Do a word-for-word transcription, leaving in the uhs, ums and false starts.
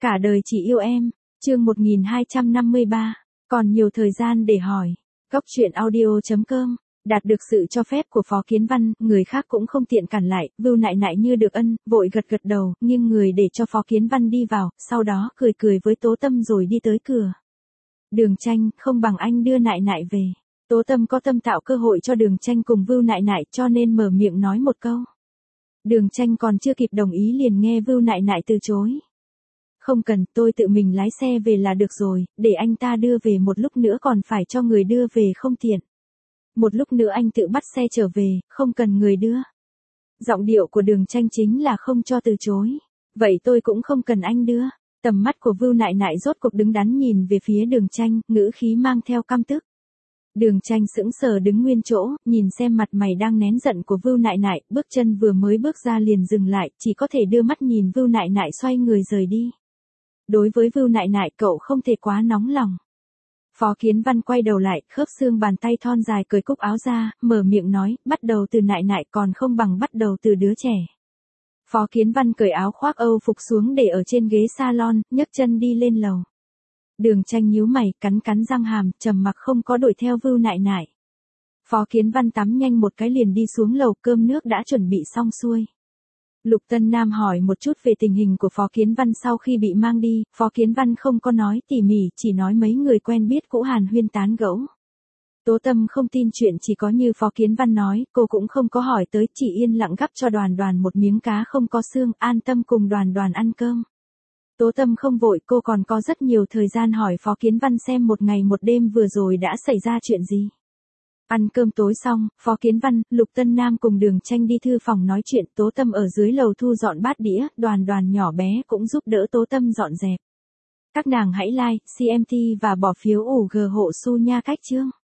Cả đời chỉ yêu em, chương một nghìn hai trăm năm mươi ba, còn nhiều thời gian để hỏi. Góc truyện audio chấm com, đạt được sự cho phép của Phó Kiến Văn, người khác cũng không tiện cản lại, Vưu Nại Nại như được ân, vội gật gật đầu, nghiêng người để cho Phó Kiến Văn đi vào, sau đó cười cười với Tố Tâm rồi đi tới cửa. Đường Tranh, không bằng anh đưa Nại Nại về. Tố Tâm có tâm tạo cơ hội cho Đường Tranh cùng Vưu Nại Nại cho nên mở miệng nói một câu. Đường Tranh còn chưa kịp đồng ý liền nghe Vưu Nại Nại từ chối. Không cần, tôi tự mình lái xe về là được rồi, để anh ta đưa về một lúc nữa còn phải cho người đưa về không tiện. Một lúc nữa anh tự bắt xe trở về, không cần người đưa. Giọng điệu của Đường Tranh chính là không cho từ chối. Vậy tôi cũng không cần anh đưa. Tầm mắt của Vưu Nại Nại rốt cuộc đứng đắn nhìn về phía Đường Tranh, ngữ khí mang theo căm tức. Đường Tranh sững sờ đứng nguyên chỗ, nhìn xem mặt mày đang nén giận của Vưu Nại Nại, bước chân vừa mới bước ra liền dừng lại, chỉ có thể đưa mắt nhìn Vưu Nại Nại xoay người rời đi. Đối với Vưu Nại Nại cậu không thể quá nóng lòng. Phó Kiến Văn quay đầu lại, khớp xương bàn tay thon dài cởi cúc áo ra, mở miệng nói, bắt đầu từ Nại Nại còn không bằng bắt đầu từ đứa trẻ. Phó Kiến Văn cởi áo khoác Âu phục xuống để ở trên ghế salon, nhấc chân đi lên lầu. Đường Tranh nhíu mày, cắn cắn răng hàm, trầm mặc không có đuổi theo Vưu Nại Nại. Phó Kiến Văn tắm nhanh một cái liền đi xuống lầu, cơm nước đã chuẩn bị xong xuôi. Lục Tân Nam hỏi một chút về tình hình của Phó Kiến Văn sau khi bị mang đi, Phó Kiến Văn không có nói tỉ mỉ, chỉ nói mấy người quen biết cũ hàn huyên tán gẫu. Tố Tâm không tin chuyện chỉ có như Phó Kiến Văn nói, cô cũng không có hỏi tới, chỉ yên lặng gắp cho Đoàn Đoàn một miếng cá không có xương, an tâm cùng Đoàn Đoàn ăn cơm. Tố Tâm không vội, cô còn có rất nhiều thời gian hỏi Phó Kiến Văn xem một ngày một đêm vừa rồi đã xảy ra chuyện gì. Ăn cơm tối xong, Phó Kiến Văn, Lục Tân Nam cùng Đường Tranh đi thư phòng nói chuyện, Tố Tâm ở dưới lầu thu dọn bát đĩa, Đoàn Đoàn nhỏ bé cũng giúp đỡ Tố Tâm dọn dẹp. Các nàng hãy like, xê em tê và bỏ phiếu ủng hộ hộ Su Nha Cách chương.